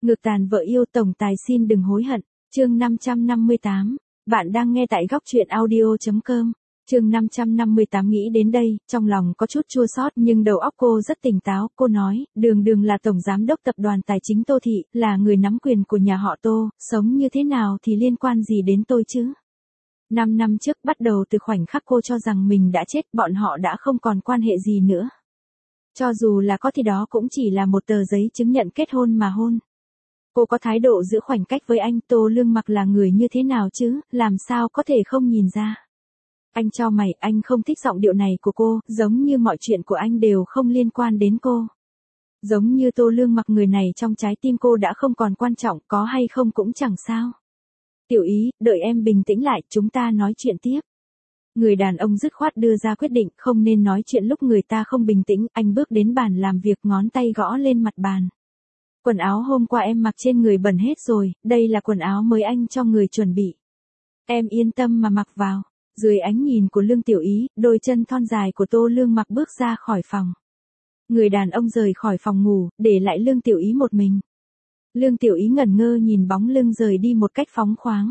Ngược tàn vợ yêu tổng tài xin đừng hối hận. Chương 558. Bạn đang nghe tại góc truyện audio.com. Chương 558 nghĩ đến đây, trong lòng có chút chua xót nhưng đầu óc cô rất tỉnh táo. Cô nói, Đường là tổng giám đốc tập đoàn tài chính Tô Thị, là người nắm quyền của nhà họ Tô, sống như thế nào thì liên quan gì đến tôi chứ? 5 năm trước bắt đầu từ khoảnh khắc cô cho rằng mình đã chết, bọn họ đã không còn quan hệ gì nữa. Cho dù là có thì đó cũng chỉ là một tờ giấy chứng nhận kết hôn mà hôn. Cô có thái độ giữ khoảnh cách với anh. Tô Lương Mặc là người như thế nào chứ, làm sao có thể không nhìn ra. Anh cho mày, anh không thích giọng điệu này của cô, giống như mọi chuyện của anh đều không liên quan đến cô. Giống như Tô Lương Mặc người này trong trái tim cô đã không còn quan trọng, có hay không cũng chẳng sao. Tiểu Ý, đợi em bình tĩnh lại, chúng ta nói chuyện tiếp. Người đàn ông dứt khoát đưa ra quyết định không nên nói chuyện lúc người ta không bình tĩnh. Anh bước đến bàn làm việc, ngón tay gõ lên mặt bàn. Quần áo hôm qua em mặc trên người bẩn hết rồi, đây là quần áo mới anh cho người chuẩn bị. Em yên tâm mà mặc vào. Dưới ánh nhìn của Lương Tiểu Ý, đôi chân thon dài của Tô Lương Mặc bước ra khỏi phòng. Người đàn ông rời khỏi phòng ngủ, để lại Lương Tiểu Ý một mình. Lương Tiểu Ý ngẩn ngơ nhìn bóng lưng rời đi một cách phóng khoáng.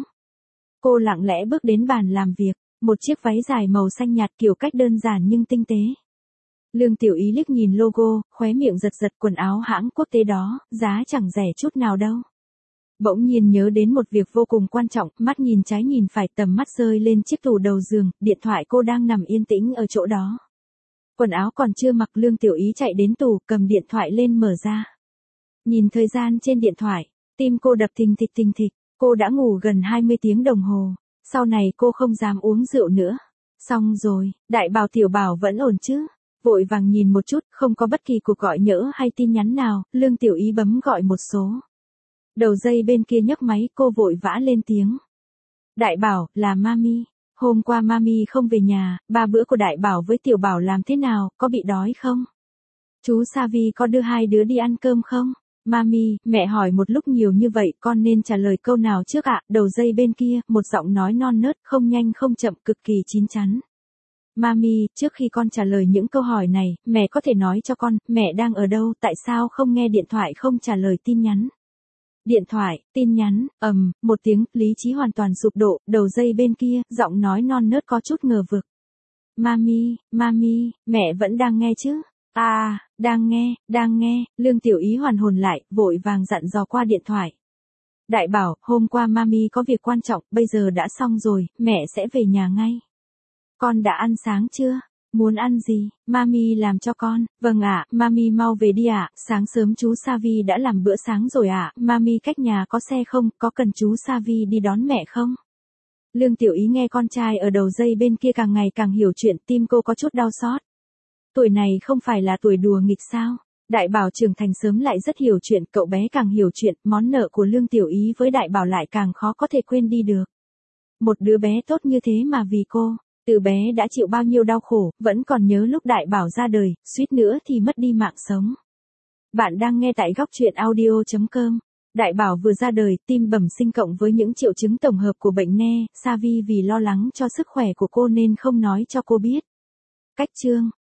Cô lặng lẽ bước đến bàn làm việc, một chiếc váy dài màu xanh nhạt kiểu cách đơn giản nhưng tinh tế. Lương Tiểu Ý liếc nhìn logo, khóe miệng giật giật, quần áo hãng quốc tế đó, giá chẳng rẻ chút nào đâu. Bỗng nhiên nhớ đến một việc vô cùng quan trọng, mắt nhìn trái nhìn phải, tầm mắt rơi lên chiếc tủ đầu giường, điện thoại cô đang nằm yên tĩnh ở chỗ đó. Quần áo còn chưa mặc, Lương Tiểu Ý chạy đến tủ, cầm điện thoại lên mở ra. Nhìn thời gian trên điện thoại, tim cô đập thình thịch, cô đã ngủ gần 20 tiếng đồng hồ, sau này cô không dám uống rượu nữa. Xong rồi, Đại Bảo Tiểu Bảo vẫn ổn chứ? Vội vàng nhìn một chút, không có bất kỳ cuộc gọi nhỡ hay tin nhắn nào, Lương Tiểu Ý bấm gọi một số. Đầu dây bên kia nhấc máy, cô vội vã lên tiếng. Đại Bảo, là Mami. Hôm qua Mami không về nhà, 3 bữa của Đại Bảo với Tiểu Bảo làm thế nào, có bị đói không? Chú Savi có đưa hai đứa đi ăn cơm không? Mami, mẹ hỏi một lúc nhiều như vậy, con nên trả lời câu nào trước ạ? Đầu dây bên kia, một giọng nói non nớt, không nhanh không chậm, cực kỳ chín chắn. Mami, trước khi con trả lời những câu hỏi này, mẹ có thể nói cho con, mẹ đang ở đâu, tại sao không nghe điện thoại, không trả lời tin nhắn? Điện thoại, tin nhắn, một tiếng, lý trí hoàn toàn sụp đổ, đầu dây bên kia, giọng nói non nớt có chút ngờ vực. Mami, mẹ vẫn đang nghe chứ? À, đang nghe, Lương Tiểu Ý hoàn hồn lại, vội vàng dặn dò qua điện thoại. Đại Bảo, hôm qua Mami có việc quan trọng, bây giờ đã xong rồi, mẹ sẽ về nhà ngay. Con đã ăn sáng chưa? Muốn ăn gì? Mami làm cho con. Vâng ạ, Mami mau về đi ạ, sáng sớm chú Savi đã làm bữa sáng rồi ạ, Mami cách nhà có xe không, có cần chú Savi đi đón mẹ không? Lương Tiểu Ý nghe con trai ở đầu dây bên kia càng ngày càng hiểu chuyện, tim cô có chút đau xót. Tuổi này không phải là tuổi đùa nghịch sao? Đại Bảo trưởng thành sớm lại rất hiểu chuyện, cậu bé càng hiểu chuyện, món nợ của Lương Tiểu Ý với Đại Bảo lại càng khó có thể quên đi được. Một đứa bé tốt như thế mà vì cô, từ bé đã chịu bao nhiêu đau khổ, vẫn còn nhớ lúc Đại Bảo ra đời, suýt nữa thì mất đi mạng sống. Bạn đang nghe tại góc truyện audio.com. Đại Bảo vừa ra đời, tim bẩm sinh cộng với những triệu chứng tổng hợp của bệnh ne, Savi vì lo lắng cho sức khỏe của cô nên không nói cho cô biết. Cách chương,